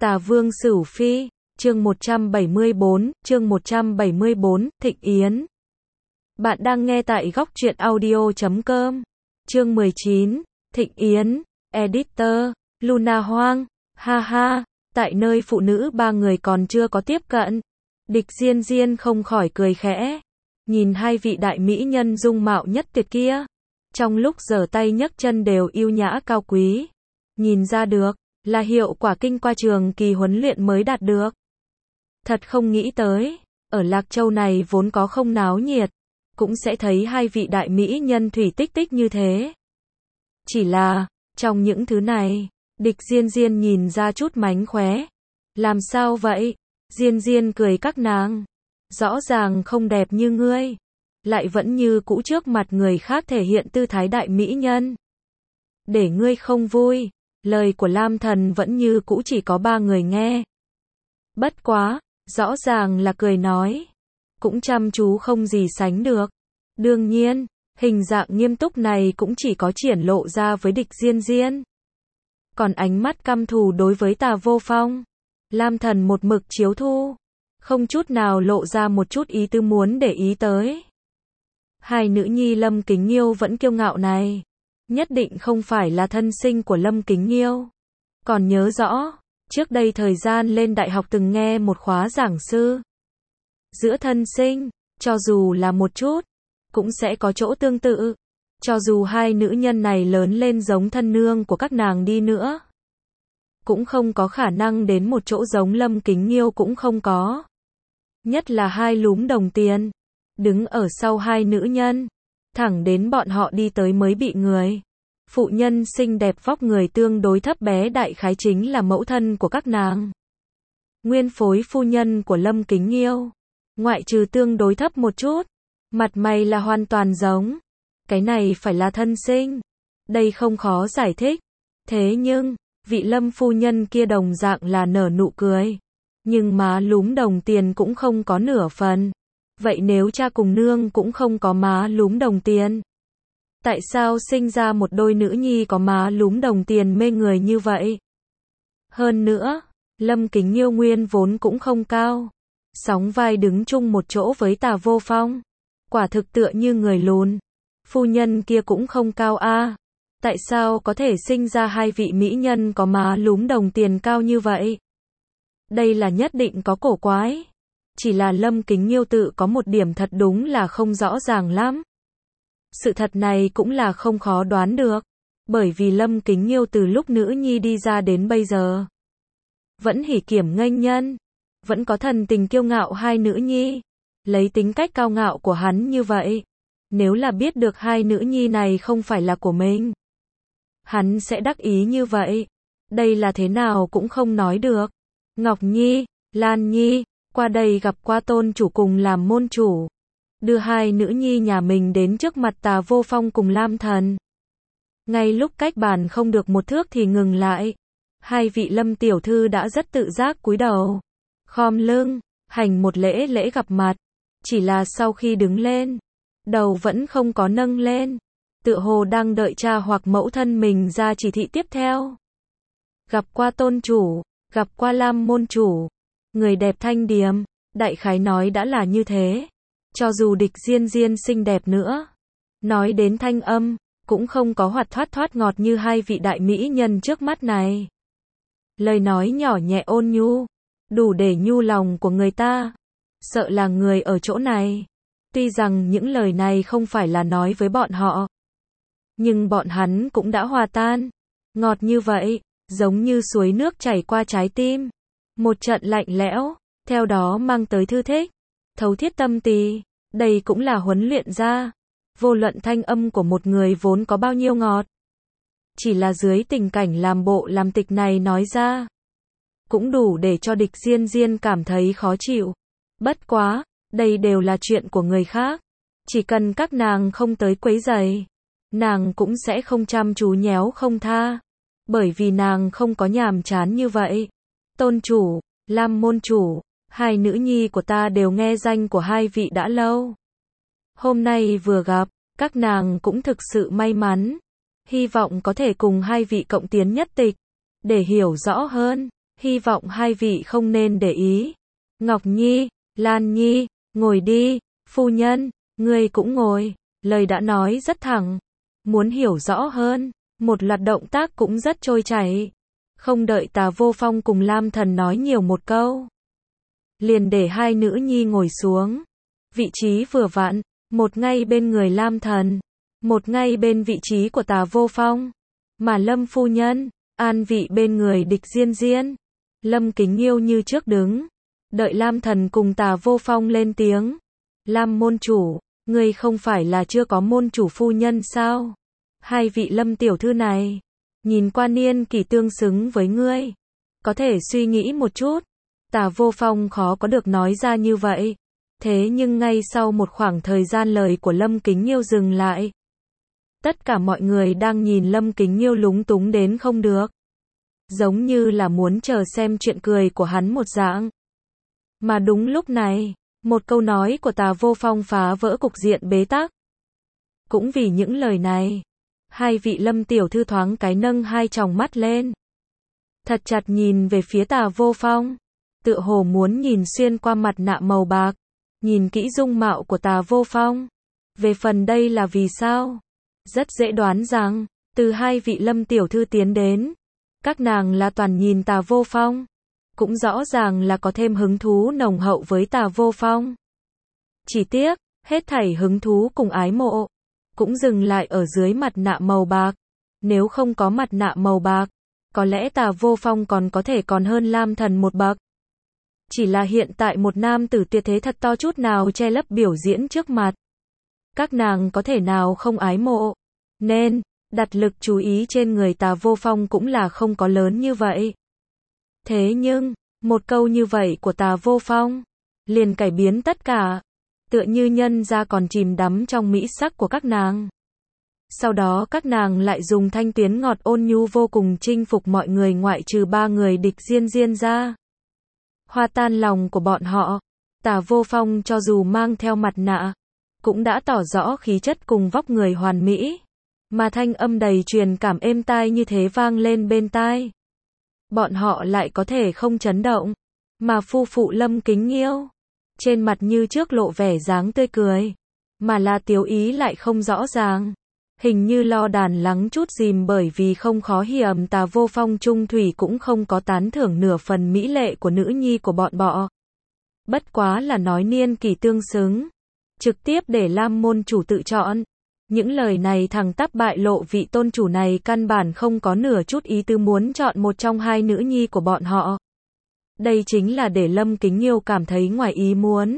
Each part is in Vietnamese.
Tà Vương Sửu Phi, chương 174, Thịnh Yến. Bạn đang nghe tại góc truyện audio.com. Chương 19, Thịnh Yến, Editor, Luna Hoang, ha ha, tại nơi phụ nữ ba người còn chưa có tiếp cận. Địch Diên Diên không khỏi cười khẽ, nhìn hai vị đại mỹ nhân dung mạo nhất tuyệt kia. Trong lúc giở tay nhấc chân đều yêu nhã cao quý. Nhìn ra được, là hiệu quả kinh qua trường kỳ huấn luyện mới đạt được. Thật không nghĩ tới, ở Lạc Châu này vốn có không náo nhiệt, cũng sẽ thấy hai vị đại mỹ nhân thủy tích tích như thế. Chỉ là, trong những thứ này, Địch Diên Diên nhìn ra chút mánh khóe. Làm sao vậy? Diên Diên cười các nàng. Rõ ràng không đẹp như ngươi, lại vẫn như cũ trước mặt người khác thể hiện tư thái đại mỹ nhân. Để ngươi không vui, lời của Lam Thần vẫn như cũ chỉ có ba người nghe. Bất quá, rõ ràng là cười nói, cũng chăm chú không gì sánh được. Đương nhiên, hình dạng nghiêm túc này cũng chỉ có triển lộ ra với Địch Diên Diên. Còn ánh mắt căm thù đối với Tà Vô Phong, Lam Thần một mực chiếu thu, không chút nào lộ ra một chút ý tứ muốn để ý tới. Hai nữ nhi Lâm Kính Nghiêu vẫn kiêu ngạo này, nhất định không phải là thân sinh của Lâm Kính Nghiêu. Còn nhớ rõ, trước đây thời gian lên đại học từng nghe một khóa giảng sư. Giữa thân sinh, cho dù là một chút, cũng sẽ có chỗ tương tự. Cho dù hai nữ nhân này lớn lên giống thân nương của các nàng đi nữa, cũng không có khả năng đến một chỗ giống Lâm Kính Nghiêu cũng không có. Nhất là hai lúm đồng tiền, đứng ở sau hai nữ nhân, thẳng đến bọn họ đi tới mới bị người. Phụ nhân xinh đẹp vóc người tương đối thấp bé đại khái chính là mẫu thân của các nàng. Nguyên phối phu nhân của Lâm Kính Nghiêu, ngoại trừ tương đối thấp một chút, mặt mày là hoàn toàn giống. Cái này phải là thân sinh. Đây không khó giải thích. Thế nhưng, vị Lâm phu nhân kia đồng dạng là nở nụ cười. Nhưng má lúm đồng tiền cũng không có nửa phần. Vậy nếu cha cùng nương cũng không có má lúm đồng tiền, tại sao sinh ra một đôi nữ nhi có má lúm đồng tiền mê người như vậy? Hơn nữa, Lâm Kính Nghiêu nguyên vốn cũng không cao, sóng vai đứng chung một chỗ với Tà Vô Phong, quả thực tựa như người lùn. Phu nhân kia cũng không cao a, tại sao có thể sinh ra hai vị mỹ nhân có má lúm đồng tiền cao như vậy? Đây là nhất định có cổ quái. Chỉ là Lâm Kính Nghiêu tự có một điểm thật đúng là không rõ ràng lắm. Sự thật này cũng là không khó đoán được, bởi vì Lâm Kính Nghiêu từ lúc nữ nhi đi ra đến bây giờ, vẫn hỉ kiểm nghênh nhân, vẫn có thần tình kiêu ngạo hai nữ nhi. Lấy tính cách cao ngạo của hắn như vậy, nếu là biết được hai nữ nhi này không phải là của mình, hắn sẽ đắc ý như vậy. Đây là thế nào cũng không nói được. Ngọc Nhi, Lan Nhi, qua đây gặp qua tôn chủ cùng làm môn chủ. Đưa hai nữ nhi nhà mình đến trước mặt Tà Vô Phong cùng Lam Thần. Ngay lúc cách bàn không được một thước thì ngừng lại. Hai vị Lâm tiểu thư đã rất tự giác cúi đầu, khom lưng, hành một lễ gặp mặt. Chỉ là sau khi đứng lên, đầu vẫn không có nâng lên, tựa hồ đang đợi cha hoặc mẫu thân mình ra chỉ thị tiếp theo. Gặp qua tôn chủ, gặp qua Lam môn chủ. Người đẹp thanh điềm, đại khái nói đã là như thế. Cho dù Địch Diên Diên xinh đẹp nữa, nói đến thanh âm, cũng không có hoạt thoát ngọt như hai vị đại mỹ nhân trước mắt này. Lời nói nhỏ nhẹ ôn nhu, đủ để nhu lòng của người ta. Sợ là người ở chỗ này, tuy rằng những lời này không phải là nói với bọn họ, nhưng bọn hắn cũng đã hòa tan. Ngọt như vậy, giống như suối nước chảy qua trái tim. Một trận lạnh lẽo, theo đó mang tới thư thích, thấu thiết tâm tỳ. Đây cũng là huấn luyện ra. Vô luận thanh âm của một người vốn có bao nhiêu ngọt, chỉ là dưới tình cảnh làm bộ làm tịch này nói ra, cũng đủ để cho Địch Diên Diên cảm thấy khó chịu. Bất quá, đây đều là chuyện của người khác. Chỉ cần các nàng không tới quấy rầy, nàng cũng sẽ không chăm chú nhéo không tha. Bởi vì nàng không có nhàm chán như vậy. Tôn chủ, Lam môn chủ, hai nữ nhi của ta đều nghe danh của hai vị đã lâu. Hôm nay vừa gặp, các nàng cũng thực sự may mắn. Hy vọng có thể cùng hai vị cộng tiến nhất tịch, để hiểu rõ hơn, hy vọng hai vị không nên để ý. Ngọc Nhi, Lan Nhi, ngồi đi, phu nhân, ngươi cũng ngồi, lời đã nói rất thẳng. Muốn hiểu rõ hơn, một loạt động tác cũng rất trôi chảy. Không đợi Tà Vô Phong cùng Lam Thần nói nhiều một câu, liền để hai nữ nhi ngồi xuống. Vị trí vừa vặn, một ngay bên người Lam Thần, một ngay bên vị trí của Tà Vô Phong. Mà Lâm phu nhân, an vị bên người Địch Diên Diên. Lâm Kính Nghiêu như trước đứng, đợi Lam Thần cùng Tà Vô Phong lên tiếng. Lam môn chủ, ngươi không phải là chưa có môn chủ phu nhân sao? Hai vị Lâm tiểu thư này, nhìn qua niên kỷ tương xứng với ngươi. Có thể suy nghĩ một chút. Tà Vô Phong khó có được nói ra như vậy. Thế nhưng ngay sau một khoảng thời gian lời của Lâm Kính Nghiêu dừng lại. Tất cả mọi người đang nhìn Lâm Kính Nghiêu lúng túng đến không được. Giống như là muốn chờ xem chuyện cười của hắn một dạng. Mà đúng lúc này, một câu nói của Tà Vô Phong phá vỡ cục diện bế tắc. Cũng vì những lời này, hai vị Lâm tiểu thư thoáng cái nâng hai tròng mắt lên. Thật chặt nhìn về phía Tà Vô Phong, tựa hồ muốn nhìn xuyên qua mặt nạ màu bạc, nhìn kỹ dung mạo của Tà Vô Phong. Về phần đây là vì sao? Rất dễ đoán rằng, từ hai vị Lâm tiểu thư tiến đến, các nàng là toàn nhìn Tà Vô Phong, cũng rõ ràng là có thêm hứng thú nồng hậu với Tà Vô Phong. Chỉ tiếc, hết thảy hứng thú cùng ái mộ, cũng dừng lại ở dưới mặt nạ màu bạc. Nếu không có mặt nạ màu bạc, có lẽ Tà Vô Phong còn có thể còn hơn Lam Thần một bậc. Chỉ là hiện tại một nam tử tuyệt thế thật to chút nào che lấp biểu diễn trước mặt. Các nàng có thể nào không ái mộ, nên đặt lực chú ý trên người Tà Vô Phong cũng là không có lớn như vậy. Thế nhưng, một câu như vậy của Tà Vô Phong, liền cải biến tất cả, tựa như nhân ra còn chìm đắm trong mỹ sắc của các nàng. Sau đó các nàng lại dùng thanh tuyến ngọt ôn nhu vô cùng chinh phục mọi người ngoại trừ ba người Địch Diên Diên ra. Hoa tan lòng của bọn họ, Tà Vô Phong cho dù mang theo mặt nạ, cũng đã tỏ rõ khí chất cùng vóc người hoàn mỹ. Mà thanh âm đầy truyền cảm êm tai như thế vang lên bên tai. Bọn họ lại có thể không chấn động. Mà phu phụ Lâm Kính Nghiêu, trên mặt như trước lộ vẻ dáng tươi cười, mà là tiếu ý lại không rõ ràng. Hình như lo đàn lắng chút dìm bởi vì không khó hiểm Tà Vô Phong trung thủy cũng không có tán thưởng nửa phần mỹ lệ của nữ nhi của bọn bọ. Bất quá là nói niên kỷ tương xứng, trực tiếp để Lam môn chủ tự chọn. Những lời này thẳng tắp bại lộ vị tôn chủ này căn bản không có nửa chút ý tư muốn chọn một trong hai nữ nhi của bọn họ. Đây chính là để Lâm Kính Nghiêu cảm thấy ngoài ý muốn.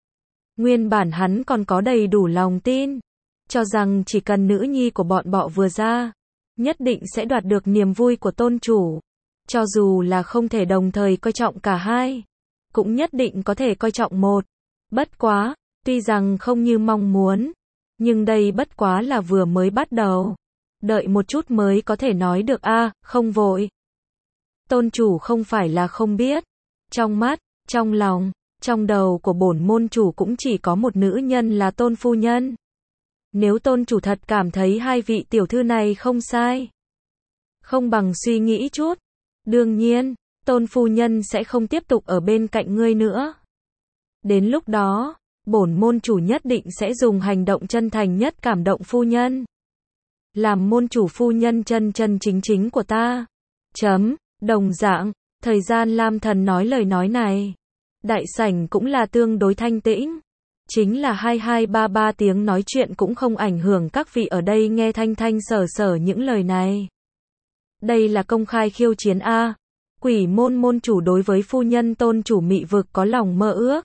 Nguyên bản hắn còn có đầy đủ lòng tin, cho rằng chỉ cần nữ nhi của bọn bọ vừa ra, nhất định sẽ đoạt được niềm vui của tôn chủ. Cho dù là không thể đồng thời coi trọng cả hai, cũng nhất định có thể coi trọng một. Bất quá, tuy rằng không như mong muốn, nhưng đây bất quá là vừa mới bắt đầu. Đợi một chút mới có thể nói được không vội. Tôn chủ không phải là không biết. Trong mắt, trong lòng, trong đầu của bổn môn chủ cũng chỉ có một nữ nhân là Tôn phu nhân. Nếu tôn chủ thật cảm thấy hai vị tiểu thư này không sai, không bằng suy nghĩ chút. Đương nhiên, Tôn phu nhân sẽ không tiếp tục ở bên cạnh ngươi nữa. Đến lúc đó, bổn môn chủ nhất định sẽ dùng hành động chân thành nhất cảm động phu nhân. Làm môn chủ phu nhân chân chân chính chính của ta. Đồng dạng, thời gian Lam Thần nói lời nói này, đại sảnh cũng là tương đối thanh tĩnh. Chính là 2233 tiếng nói chuyện cũng không ảnh hưởng các vị ở đây nghe thanh thanh sở sở những lời này. Đây là công khai khiêu chiến Quỷ môn môn chủ đối với phu nhân tôn chủ mị vực có lòng mơ ước.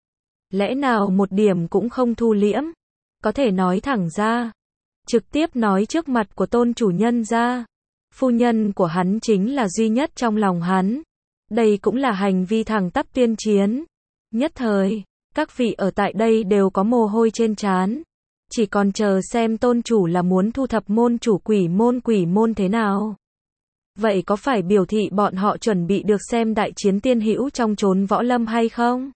Lẽ nào một điểm cũng không thu liễm, có thể nói thẳng ra, trực tiếp nói trước mặt của tôn chủ nhân ra. Phu nhân của hắn chính là duy nhất trong lòng hắn. Đây cũng là hành vi thẳng tắp tuyên chiến. Nhất thời, các vị ở tại đây đều có mồ hôi trên trán. Chỉ còn chờ xem tôn chủ là muốn thu thập môn chủ quỷ môn thế nào. Vậy có phải biểu thị bọn họ chuẩn bị được xem đại chiến tiên hữu trong chốn võ lâm hay không?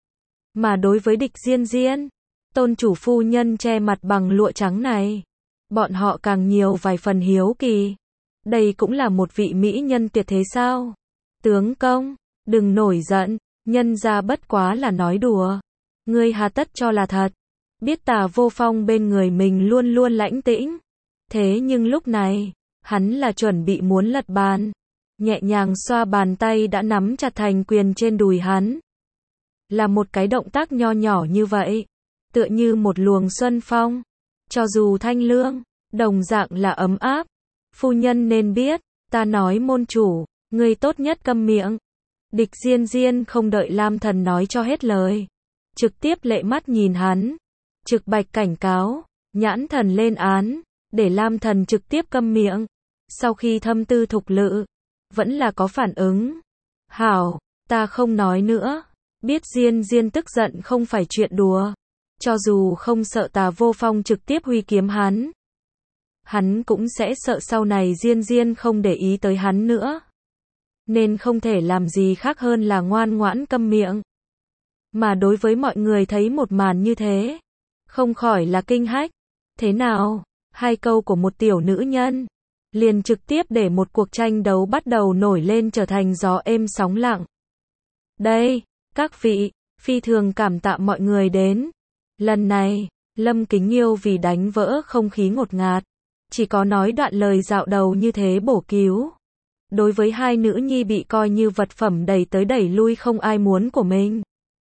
Mà đối với Địch Diên Diên, tôn chủ phu nhân che mặt bằng lụa trắng này, bọn họ càng nhiều vài phần hiếu kỳ. Đây cũng là một vị mỹ nhân tuyệt thế sao? Tướng công, đừng nổi giận, nhân ra bất quá là nói đùa. Ngươi hà tất cho là thật. Biết Tà Vô Phong bên người mình luôn luôn lãnh tĩnh. Thế nhưng lúc này, hắn là chuẩn bị muốn lật bàn. Nhẹ nhàng xoa bàn tay đã nắm chặt thành quyền trên đùi hắn. Là một cái động tác nho nhỏ như vậy. Tựa như một luồng xuân phong. Cho dù thanh lương, đồng dạng là ấm áp. Phu nhân nên biết, ta nói môn chủ, ngươi tốt nhất câm miệng. Địch Diên Diên không đợi Lam Thần nói cho hết lời. Trực tiếp lệ mắt nhìn hắn. Trực bạch cảnh cáo, nhãn thần lên án, để Lam Thần trực tiếp câm miệng. Sau khi thâm tư thục lự, vẫn là có phản ứng. Hảo, ta không nói nữa. Biết Diên Diên tức giận không phải chuyện đùa. Cho dù không sợ Tà Vô Phong trực tiếp huy kiếm hắn cũng sẽ sợ sau này Diên Diên không để ý tới hắn nữa. Nên không thể làm gì khác hơn là ngoan ngoãn câm miệng. Mà đối với mọi người thấy một màn như thế, không khỏi là kinh hách. Thế nào? Hai câu của một tiểu nữ nhân, liền trực tiếp để một cuộc tranh đấu bắt đầu nổi lên trở thành gió êm sóng lặng. Đây, các vị, phi thường cảm tạ mọi người đến. Lần này, Lâm Kính Nghiêu vì đánh vỡ không khí ngột ngạt, chỉ có nói đoạn lời dạo đầu như thế bổ cứu. Đối với hai nữ nhi bị coi như vật phẩm đẩy tới đẩy lui không ai muốn của mình,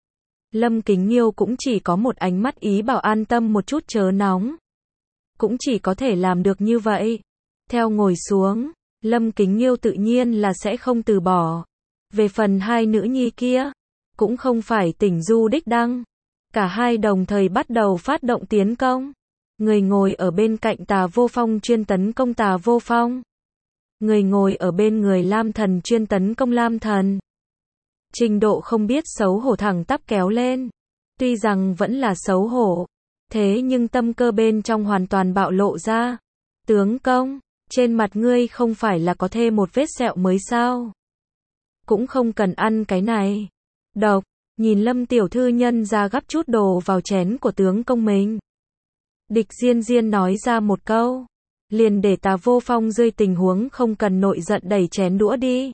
Lâm Kính Nghiêu cũng chỉ có một ánh mắt ý bảo an tâm một chút chớ nóng. Cũng chỉ có thể làm được như vậy. Theo ngồi xuống, Lâm Kính Nghiêu tự nhiên là sẽ không từ bỏ. Về phần hai nữ nhi kia, cũng không phải tỉnh du đích đăng. Cả hai đồng thời bắt đầu phát động tiến công. Người ngồi ở bên cạnh Tà Vô Phong chuyên tấn công Tà Vô Phong. Người ngồi ở bên người Lam Thần chuyên tấn công Lam Thần. Trình độ không biết xấu hổ thẳng tắp kéo lên. Tuy rằng vẫn là xấu hổ, thế nhưng tâm cơ bên trong hoàn toàn bạo lộ ra. Tướng công, trên mặt ngươi không phải là có thêm một vết sẹo mới sao? Cũng không cần ăn cái này. Độc, nhìn Lâm tiểu thư nhân ra gắp chút đồ vào chén của tướng công mình. Địch Diên Diên nói ra một câu, liền để Tà Vô Phong rơi tình huống không cần nội giận đẩy chén đũa đi.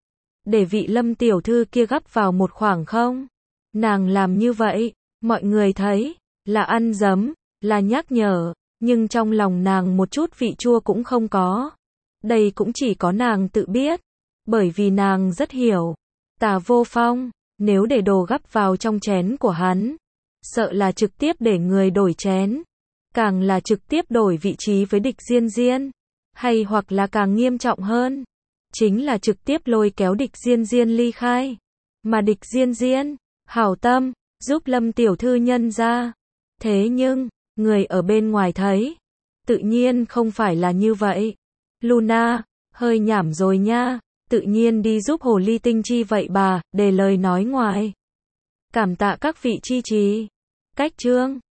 Để vị Lâm tiểu thư kia gắp vào một khoảng không. Nàng làm như vậy, mọi người thấy, là ăn dấm, là nhắc nhở, nhưng trong lòng nàng một chút vị chua cũng không có. Đây cũng chỉ có nàng tự biết, bởi vì nàng rất hiểu. Tà Vô Phong, nếu để đồ gắp vào trong chén của hắn, sợ là trực tiếp để người đổi chén. Càng là trực tiếp đổi vị trí với Địch Diên Diên. Hay hoặc là càng nghiêm trọng hơn, chính là trực tiếp lôi kéo Địch Diên Diên ly khai. Mà Địch Diên Diên, hảo tâm, giúp Lâm tiểu thư nhân ra. Thế nhưng, người ở bên ngoài thấy, tự nhiên không phải là như vậy. Luna, hơi nhảm rồi nha, tự nhiên đi giúp hồ ly tinh chi vậy bà, để lời nói ngoài. Cảm tạ các vị chi trì. Cách chương